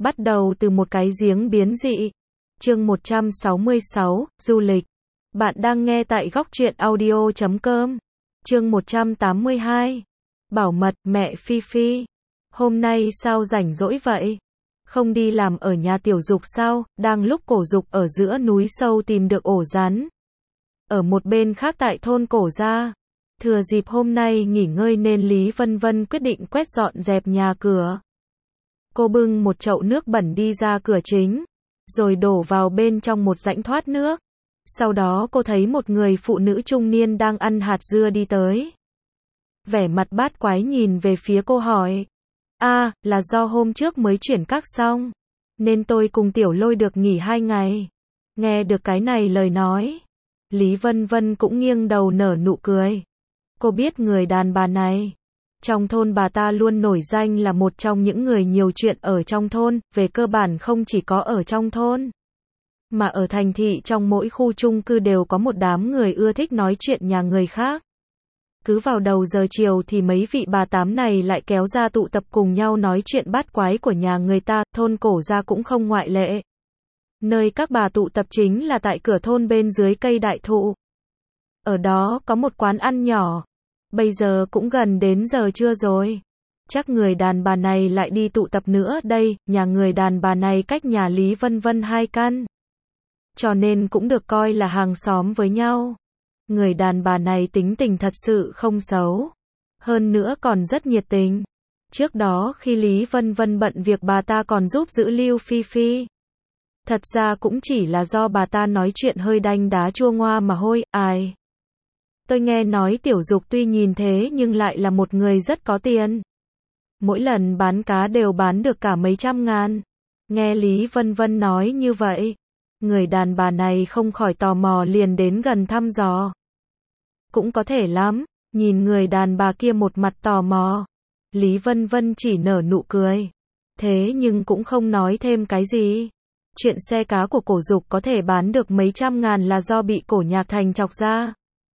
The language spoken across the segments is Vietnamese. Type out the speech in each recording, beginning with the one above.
Bắt đầu từ một cái giếng biến dị. Chương 166, du lịch. Bạn đang nghe tại góc truyện audio.com. Chương 182. Bảo mật, mẹ Phi Phi. Hôm nay sao rảnh rỗi vậy? Không đi làm ở nhà Tiểu Dục sao? Đang lúc Cổ Dục ở giữa núi sâu tìm được ổ rắn. Ở một bên khác tại thôn Cổ Gia. Thừa dịp hôm nay nghỉ ngơi nên Lý Vân Vân quyết định quét dọn dẹp nhà cửa. Cô bưng một chậu nước bẩn đi ra cửa chính, rồi đổ vào bên trong một rãnh thoát nước. Sau đó cô thấy một người phụ nữ trung niên đang ăn hạt dưa đi tới. Vẻ mặt bát quái nhìn về phía cô hỏi. Là do hôm trước mới chuyển các xong, nên tôi cùng Tiểu Lôi được nghỉ 2 ngày. Nghe được cái này lời nói, Lý Vân Vân cũng nghiêng đầu nở nụ cười. Cô biết người đàn bà này. Trong thôn bà ta luôn nổi danh là một trong những người nhiều chuyện ở trong thôn, về cơ bản không chỉ có ở trong thôn, mà ở thành thị trong mỗi khu chung cư đều có một đám người ưa thích nói chuyện nhà người khác. Cứ vào đầu giờ chiều thì mấy vị bà tám này lại kéo ra tụ tập cùng nhau nói chuyện bát quái của nhà người ta, thôn Cổ Gia cũng không ngoại lệ. Nơi các bà tụ tập chính là tại cửa thôn bên dưới cây đại thụ. Ở đó có một quán ăn nhỏ. Bây giờ cũng gần đến giờ trưa rồi. Chắc người đàn bà này lại đi tụ tập nữa đây, nhà người đàn bà này cách nhà Lý Vân Vân 2 căn. Cho nên cũng được coi là hàng xóm với nhau. Người đàn bà này tính tình thật sự không xấu. Hơn nữa còn rất nhiệt tình. Trước đó khi Lý Vân Vân bận việc bà ta còn giúp giữ lưu Phi Phi. Thật ra cũng chỉ là do bà ta nói chuyện hơi đanh đá chua ngoa mà thôi, ai. Tôi nghe nói Tiểu Dục tuy nhìn thế nhưng lại là một người rất có tiền. Mỗi lần bán cá đều bán được cả mấy trăm ngàn. Nghe Lý Vân Vân nói như vậy, người đàn bà này không khỏi tò mò liền đến gần thăm dò. Cũng có thể lắm, nhìn người đàn bà kia một mặt tò mò. Lý Vân Vân chỉ nở nụ cười. Thế nhưng cũng không nói thêm cái gì. Chuyện xe cá của Cổ Dục có thể bán được mấy trăm ngàn là do bị Cổ Nhạc Thành chọc ra.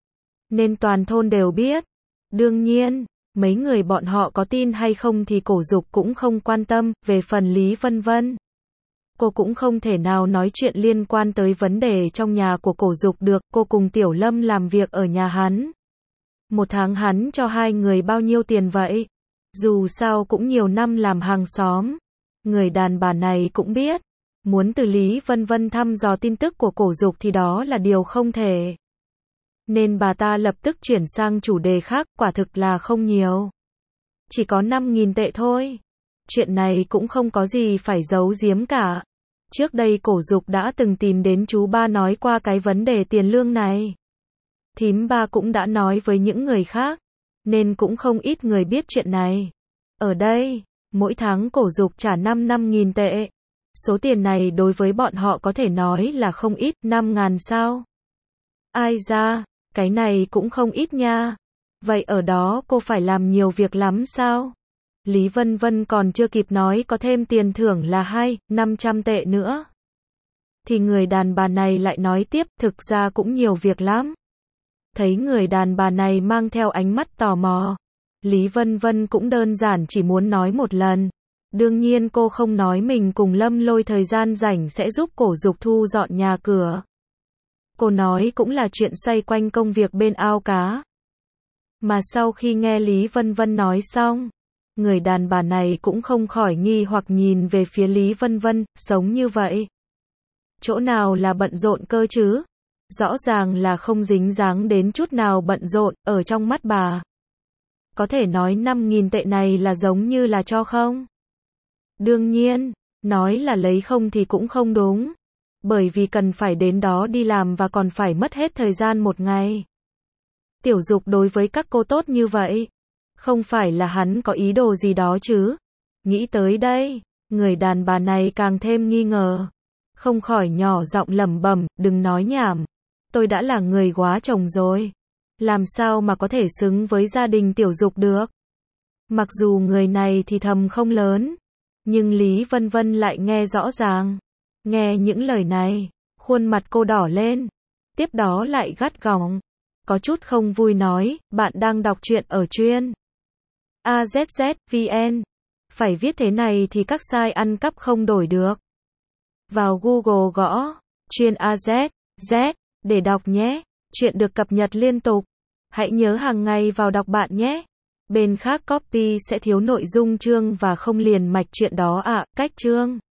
Nên toàn thôn đều biết. Đương nhiên, mấy người bọn họ có tin hay không thì Cổ Dục cũng không quan tâm. Về phần Lý Vân Vân, cô cũng không thể nào nói chuyện liên quan tới vấn đề trong nhà của Cổ Dục được. Cô cùng Tiểu Lâm làm việc ở nhà hắn. Một tháng hắn cho 2 người bao nhiêu tiền vậy? Dù sao cũng nhiều năm làm hàng xóm. Người đàn bà này cũng biết. Muốn từ Lý Vân Vân thăm dò tin tức của Cổ Dục thì đó là điều không thể. Nên bà ta lập tức chuyển sang chủ đề khác, quả thực là không nhiều. Chỉ có 5.000 tệ thôi. Chuyện này cũng không có gì phải giấu giếm cả. Trước đây Cổ Dục đã từng tìm đến chú ba nói qua cái vấn đề tiền lương này. Thím ba cũng đã nói với những người khác, nên cũng không ít người biết chuyện này. Ở đây, mỗi tháng Cổ Dục trả 5.000 tệ. Số tiền này đối với bọn họ có thể nói là không ít, 5.000 sao? Ai ra, cái này cũng không ít nha. Vậy ở đó cô phải làm nhiều việc lắm sao? Lý Vân Vân còn chưa kịp nói có thêm tiền thưởng là 500 tệ nữa. Thì người đàn bà này lại nói tiếp, thực ra cũng nhiều việc lắm. Thấy người đàn bà này mang theo ánh mắt tò mò. Lý Vân Vân cũng đơn giản chỉ muốn nói một lần. Đương nhiên cô không nói mình cùng Lâm Lôi thời gian rảnh sẽ giúp Cổ Dục thu dọn nhà cửa. Cô nói cũng là chuyện xoay quanh công việc bên ao cá. Mà sau khi nghe Lý Vân Vân nói xong, người đàn bà này cũng không khỏi nghi hoặc nhìn về phía Lý Vân Vân, sống như vậy. Chỗ nào là bận rộn cơ chứ? Rõ ràng là không dính dáng đến chút nào bận rộn, ở trong mắt bà. Có thể nói 5.000 tệ này là giống như là cho không? Đương nhiên, nói là lấy không thì cũng không đúng. Bởi vì cần phải đến đó đi làm và còn phải mất hết thời gian một ngày. Tiểu Dục đối với các cô tốt như vậy. Không phải là hắn có ý đồ gì đó chứ. Nghĩ tới đây, người đàn bà này càng thêm nghi ngờ. Không khỏi nhỏ giọng lẩm bẩm, đừng nói nhảm. Tôi đã là người góa chồng rồi. Làm sao mà có thể xứng với gia đình Tiểu Dục được. Mặc dù người này thì thầm không lớn. Nhưng Lý Vân Vân lại nghe rõ ràng. Nghe những lời này, khuôn mặt cô đỏ lên. Tiếp đó lại gắt gỏng. Có chút không vui nói, bạn đang đọc truyện ở chuyên. AZZVN. Phải viết thế này thì các site ăn cắp không đổi được. Vào Google gõ Chuyện AZ, Z để đọc nhé. Chuyện được cập nhật liên tục. Hãy nhớ hàng ngày vào đọc bạn nhé. Bên khác copy sẽ thiếu nội dung chương và không liền mạch chuyện đó ạ. Cách chương